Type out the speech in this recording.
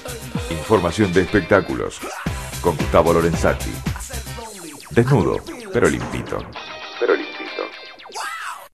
Información de espectáculos con Gustavo Lorenzati. Desnudo, pero limpito. Pero limpito.